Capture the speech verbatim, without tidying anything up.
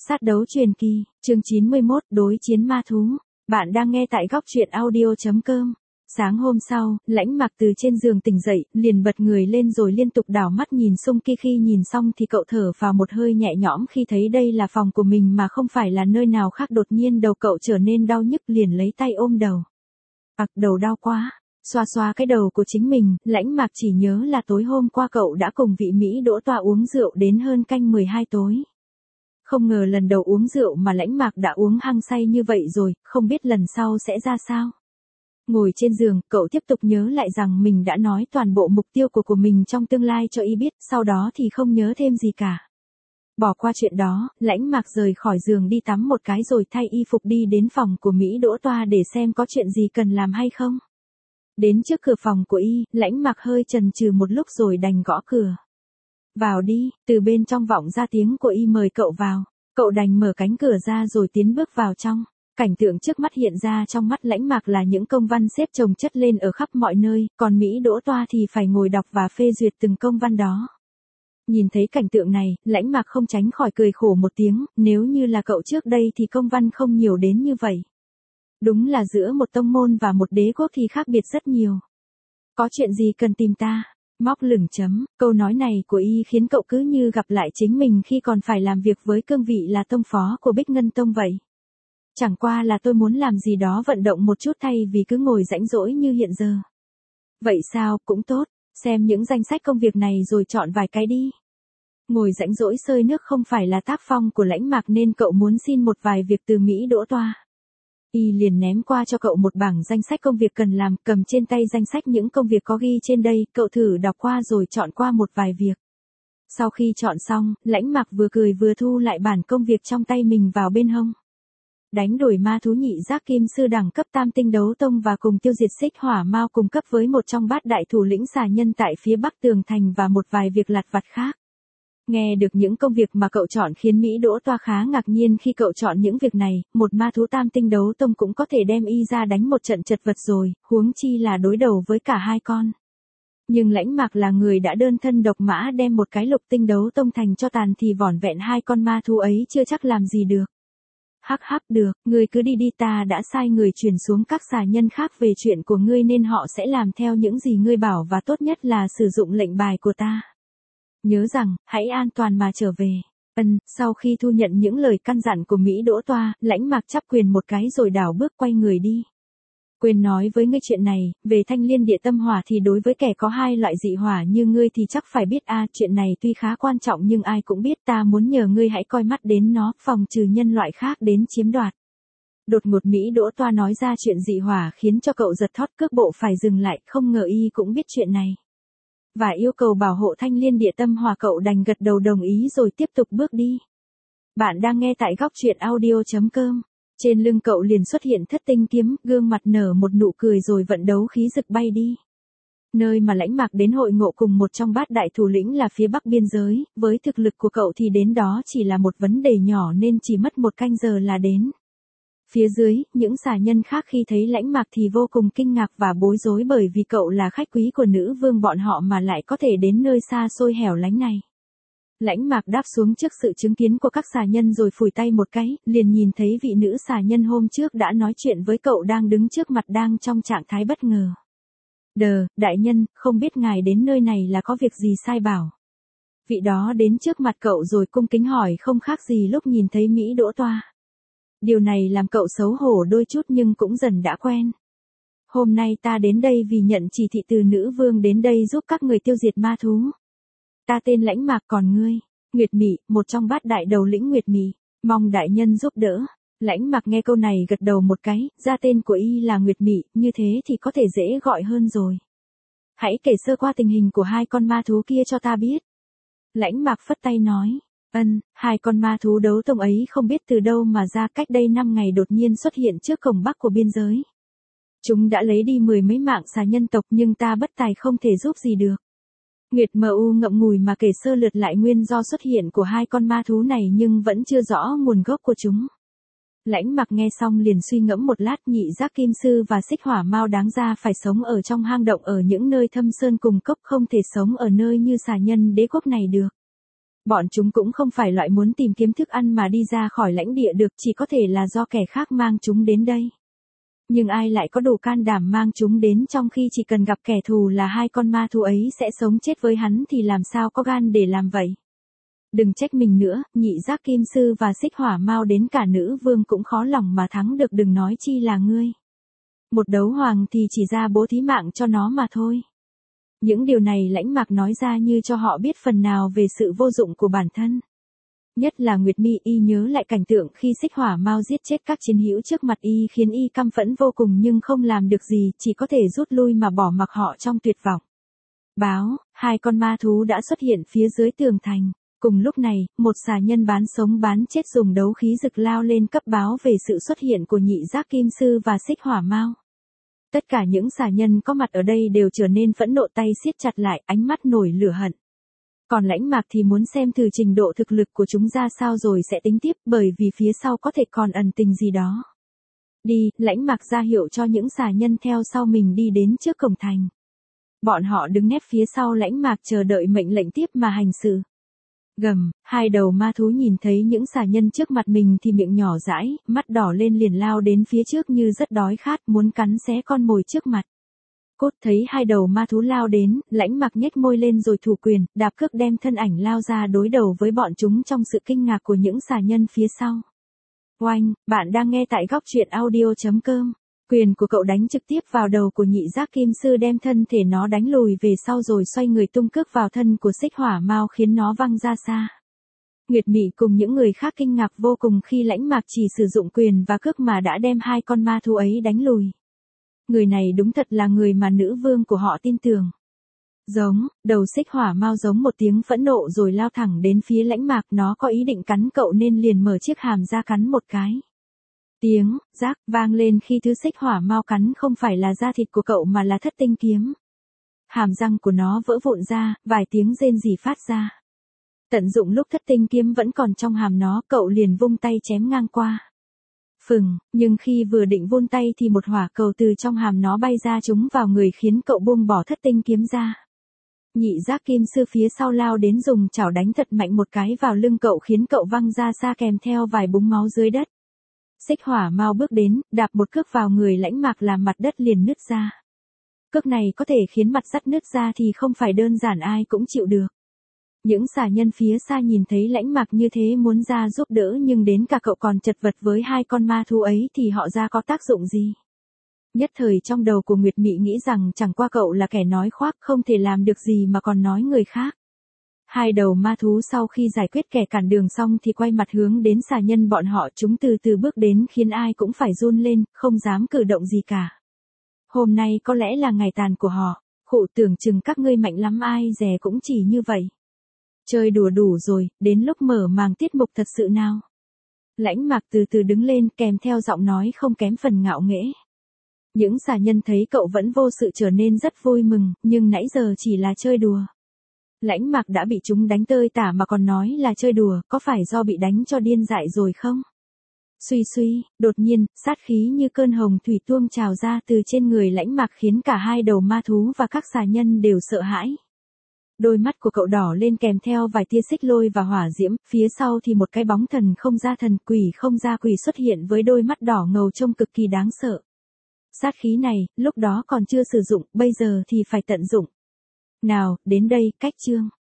Sát đấu truyền kỳ, chương chín mươi mốt, đối chiến ma thú. Bạn đang nghe tại góc truyện audio chấm com. Sáng hôm sau, Lãnh Mạc từ trên giường tỉnh dậy, liền bật người lên rồi liên tục đảo mắt nhìn xung kia, khi nhìn xong thì cậu thở vào một hơi nhẹ nhõm khi thấy đây là phòng của mình mà không phải là nơi nào khác. Đột nhiên đầu cậu trở nên đau nhức, liền lấy tay ôm đầu. Ặc, đầu đau quá. Xoa xoa cái đầu của chính mình, Lãnh Mạc chỉ nhớ là tối hôm qua cậu đã cùng vị Mỹ Đỗ Toa uống rượu đến hơn canh mười hai tối. Không ngờ lần đầu uống rượu mà Lãnh Mạc đã uống hăng say như vậy rồi, không biết lần sau sẽ ra sao. Ngồi trên giường, cậu tiếp tục nhớ lại rằng mình đã nói toàn bộ mục tiêu của của mình trong tương lai cho y biết, sau đó thì không nhớ thêm gì cả. Bỏ qua chuyện đó, Lãnh Mạc rời khỏi giường đi tắm một cái rồi thay y phục đi đến phòng của Mỹ Đỗ Toa để xem có chuyện gì cần làm hay không. Đến trước cửa phòng của y, Lãnh Mạc hơi chần chừ một lúc rồi đành gõ cửa. Vào đi, từ bên trong vọng ra tiếng của y mời cậu vào. Cậu đành mở cánh cửa ra rồi tiến bước vào trong. Cảnh tượng trước mắt hiện ra trong mắt Lãnh Mạc là những công văn xếp chồng chất lên ở khắp mọi nơi, còn Mỹ Đỗ Toa thì phải ngồi đọc và phê duyệt từng công văn đó. Nhìn thấy cảnh tượng này, Lãnh Mạc không tránh khỏi cười khổ một tiếng, nếu như là cậu trước đây thì công văn không nhiều đến như vậy. Đúng là giữa một tông môn và một đế quốc thì khác biệt rất nhiều. Có chuyện gì cần tìm ta? Móc lửng chấm, câu nói này của y khiến cậu cứ như gặp lại chính mình khi còn phải làm việc với cương vị là tông phó của Bích Ngân Tông vậy. Chẳng qua là tôi muốn làm gì đó vận động một chút thay vì cứ ngồi rãnh rỗi như hiện giờ. Vậy sao, cũng tốt, xem những danh sách công việc này rồi chọn vài cái đi. Ngồi rãnh rỗi sơi nước không phải là tác phong của Lãnh Mạc nên cậu muốn xin một vài việc từ Mỹ Đỗ Toa. Y liền ném qua cho cậu một bảng danh sách công việc cần làm, cầm trên tay danh sách những công việc có ghi trên đây, cậu thử đọc qua rồi chọn qua một vài việc. Sau khi chọn xong, Lãnh Mạc vừa cười vừa thu lại bản công việc trong tay mình vào bên hông. Đánh đuổi ma thú nhị giác kim sư đẳng cấp tam tinh đấu tông và cùng tiêu diệt xích hỏa mao cùng cấp với một trong bát đại thủ lĩnh xà nhân tại phía bắc tường thành và một vài việc lặt vặt khác. Nghe được những công việc mà cậu chọn khiến Mỹ Đỗ Toa khá ngạc nhiên khi cậu chọn những việc này, một ma thú tam tinh đấu tông cũng có thể đem y ra đánh một trận chật vật rồi, huống chi là đối đầu với cả hai con. Nhưng Lãnh Mạc là người đã đơn thân độc mã đem một cái lục tinh đấu tông thành cho tàn thì vỏn vẹn hai con ma thú ấy chưa chắc làm gì được. Hắc hắc, được, ngươi cứ đi đi, ta đã sai người truyền xuống các xà nhân khác về chuyện của ngươi nên họ sẽ làm theo những gì ngươi bảo và tốt nhất là sử dụng lệnh bài của ta. Nhớ rằng, hãy an toàn mà trở về. Ân, sau khi thu nhận những lời căn dặn của Mỹ Đỗ Toa, Lãnh Mạc chắp quyền một cái rồi đảo bước quay người đi. Quên nói với ngươi chuyện này, về thanh liên địa tâm hỏa thì đối với kẻ có hai loại dị hỏa như ngươi thì chắc phải biết a, chuyện này tuy khá quan trọng nhưng ai cũng biết, ta muốn nhờ ngươi hãy coi mắt đến nó, phòng trừ nhân loại khác đến chiếm đoạt. Đột ngột Mỹ Đỗ Toa nói ra chuyện dị hỏa khiến cho cậu giật thót, cước bộ phải dừng lại, không ngờ y cũng biết chuyện này. Và yêu cầu bảo hộ thanh liên địa tâm hỏa, cậu đành gật đầu đồng ý rồi tiếp tục bước đi. Bạn đang nghe tại góc truyện audio chấm com. Trên lưng cậu liền xuất hiện thất tinh kiếm, gương mặt nở một nụ cười rồi vận đấu khí rực bay đi. Nơi mà Lãnh Mạc đến hội ngộ cùng một trong bát đại thủ lĩnh là phía bắc biên giới, với thực lực của cậu thì đến đó chỉ là một vấn đề nhỏ nên chỉ mất một canh giờ là đến. Phía dưới, những xà nhân khác khi thấy Lãnh Mạc thì vô cùng kinh ngạc và bối rối bởi vì cậu là khách quý của nữ vương bọn họ mà lại có thể đến nơi xa xôi hẻo lánh này. Lãnh Mạc đáp xuống trước sự chứng kiến của các xà nhân rồi phủi tay một cái, liền nhìn thấy vị nữ xà nhân hôm trước đã nói chuyện với cậu đang đứng trước mặt đang trong trạng thái bất ngờ. Đờ, đại nhân, không biết ngài đến nơi này là có việc gì sai bảo. Vị đó đến trước mặt cậu rồi cung kính hỏi không khác gì lúc nhìn thấy Mỹ Đỗ Toa. Điều này làm cậu xấu hổ đôi chút nhưng cũng dần đã quen. Hôm nay ta đến đây vì nhận chỉ thị từ nữ vương đến đây giúp các người tiêu diệt ma thú. Ta tên Lãnh Mạc, còn ngươi? Nguyệt Mị, một trong bát đại đầu lĩnh Nguyệt Mị, mong đại nhân giúp đỡ. Lãnh Mạc nghe câu này gật đầu một cái, ra tên của y là Nguyệt Mị, như thế thì có thể dễ gọi hơn rồi. Hãy kể sơ qua tình hình của hai con ma thú kia cho ta biết. Lãnh Mạc phất tay nói, ân, hai con ma thú đấu tông ấy không biết từ đâu mà ra, cách đây năm ngày đột nhiên xuất hiện trước cổng bắc của biên giới. Chúng đã lấy đi mười mấy mạng xà nhân tộc nhưng ta bất tài không thể giúp gì được. Nguyệt Mờ U ngậm ngùi mà kể sơ lượt lại nguyên do xuất hiện của hai con ma thú này nhưng vẫn chưa rõ nguồn gốc của chúng. Lãnh Mạc nghe xong liền suy ngẫm một lát, nhị giác kim sư và xích hỏa mao đáng ra phải sống ở trong hang động ở những nơi thâm sơn cùng cốc, không thể sống ở nơi như xà nhân đế quốc này được. Bọn chúng cũng không phải loại muốn tìm kiếm thức ăn mà đi ra khỏi lãnh địa được, chỉ có thể là do kẻ khác mang chúng đến đây. Nhưng ai lại có đủ can đảm mang chúng đến trong khi chỉ cần gặp kẻ thù là hai con ma thú ấy sẽ sống chết với hắn thì làm sao có gan để làm vậy? Đừng trách mình nữa, Nhị Giác Kim Sư và Xích Hỏa Mao đến cả nữ vương cũng khó lòng mà thắng được, đừng nói chi là ngươi. Một đấu hoàng thì chỉ ra bố thí mạng cho nó mà thôi. Những điều này Lãnh Mạc nói ra như cho họ biết phần nào về sự vô dụng của bản thân. Nhất là Nguyệt Mi, y nhớ lại cảnh tượng khi Xích Hỏa Mao giết chết các chiến hữu trước mặt y khiến y căm phẫn vô cùng nhưng không làm được gì, chỉ có thể rút lui mà bỏ mặc họ trong tuyệt vọng. Báo, hai con ma thú đã xuất hiện phía dưới tường thành. Cùng lúc này, một xà nhân bán sống bán chết dùng đấu khí rực lao lên cấp báo về sự xuất hiện của Nhị Giác Kim Sư và Xích Hỏa Mao. Tất cả những xà nhân có mặt ở đây đều trở nên phẫn nộ, tay siết chặt lại, ánh mắt nổi lửa hận. Còn Lãnh Mạc thì muốn xem thử trình độ thực lực của chúng ra sao rồi sẽ tính tiếp, bởi vì phía sau có thể còn ẩn tình gì đó. Đi, Lãnh Mạc ra hiệu cho những xà nhân theo sau mình đi đến trước cổng thành. Bọn họ đứng nép phía sau Lãnh Mạc chờ đợi mệnh lệnh tiếp mà hành sự. Gầm, hai đầu ma thú nhìn thấy những xà nhân trước mặt mình thì miệng nhỏ dãi, mắt đỏ lên liền lao đến phía trước như rất đói khát muốn cắn xé con mồi trước mặt. Cốt thấy hai đầu ma thú lao đến, Lãnh Mạc nhếch môi lên rồi thủ quyền, đạp cước đem thân ảnh lao ra đối đầu với bọn chúng trong sự kinh ngạc của những xà nhân phía sau. Oanh, bạn đang nghe tại góc truyện audio chấm com. Quyền của cậu đánh trực tiếp vào đầu của Nhị Giác Kim Sư đem thân thể nó đánh lùi về sau rồi xoay người tung cước vào thân của Xích Hỏa Mao khiến nó văng ra xa. Nguyệt Mị cùng những người khác kinh ngạc vô cùng khi Lãnh Mạc chỉ sử dụng quyền và cước mà đã đem hai con ma thú ấy đánh lùi. Người này đúng thật là người mà nữ vương của họ tin tưởng. Giống, đầu Xích Hỏa Mao giống một tiếng phẫn nộ rồi lao thẳng đến phía Lãnh Mạc, nó có ý định cắn cậu nên liền mở chiếc hàm ra cắn một cái. Tiếng rác vang lên khi thứ Xích Hỏa Mao cắn không phải là da thịt của cậu mà là thất tinh kiếm. Hàm răng của nó vỡ vụn ra, vài tiếng rên rỉ phát ra. Tận dụng lúc thất tinh kiếm vẫn còn trong hàm nó, cậu liền vung tay chém ngang qua. Phừng, nhưng khi vừa định vươn tay thì một hỏa cầu từ trong hàm nó bay ra trúng vào người khiến cậu buông bỏ thất tinh kiếm ra. Nhị Giác Kim Sư phía sau lao đến dùng chảo đánh thật mạnh một cái vào lưng cậu khiến cậu văng ra xa kèm theo vài búng máu dưới đất. Xích Hỏa Mao bước đến, đạp một cước vào người Lãnh Mạc làm mặt đất liền nứt ra. Cước này có thể khiến mặt sắt nứt ra thì không phải đơn giản ai cũng chịu được. Những xà nhân phía xa nhìn thấy Lãnh Mạc như thế muốn ra giúp đỡ nhưng đến cả cậu còn chật vật với hai con ma thú ấy thì họ ra có tác dụng gì. Nhất thời trong đầu của Nguyệt Mị nghĩ rằng chẳng qua cậu là kẻ nói khoác không thể làm được gì mà còn nói người khác. Hai đầu ma thú sau khi giải quyết kẻ cản đường xong thì quay mặt hướng đến xà nhân bọn họ, chúng từ từ bước đến khiến ai cũng phải run lên, không dám cử động gì cả. Hôm nay có lẽ là ngày tàn của họ, khụ tưởng chừng các ngươi mạnh lắm ai dè cũng chỉ như vậy. Chơi đùa đủ rồi, đến lúc mở màn tiết mục thật sự nào. Lãnh Mạc từ từ đứng lên kèm theo giọng nói không kém phần ngạo nghễ. Những xà nhân thấy cậu vẫn vô sự trở nên rất vui mừng, nhưng nãy giờ chỉ là chơi đùa. Lãnh Mạc đã bị chúng đánh tơi tả mà còn nói là chơi đùa, có phải do bị đánh cho điên dại rồi không? Suy suy, đột nhiên, sát khí như cơn hồng thủy tuôn trào ra từ trên người Lãnh Mạc khiến cả hai đầu ma thú và các xà nhân đều sợ hãi. Đôi mắt của cậu đỏ lên kèm theo vài tia xích lôi và hỏa diễm, phía sau thì một cái bóng thần không ra thần quỷ không ra quỷ xuất hiện với đôi mắt đỏ ngầu trông cực kỳ đáng sợ. Sát khí này, lúc đó còn chưa sử dụng, bây giờ thì phải tận dụng. Nào, đến đây, cách chương.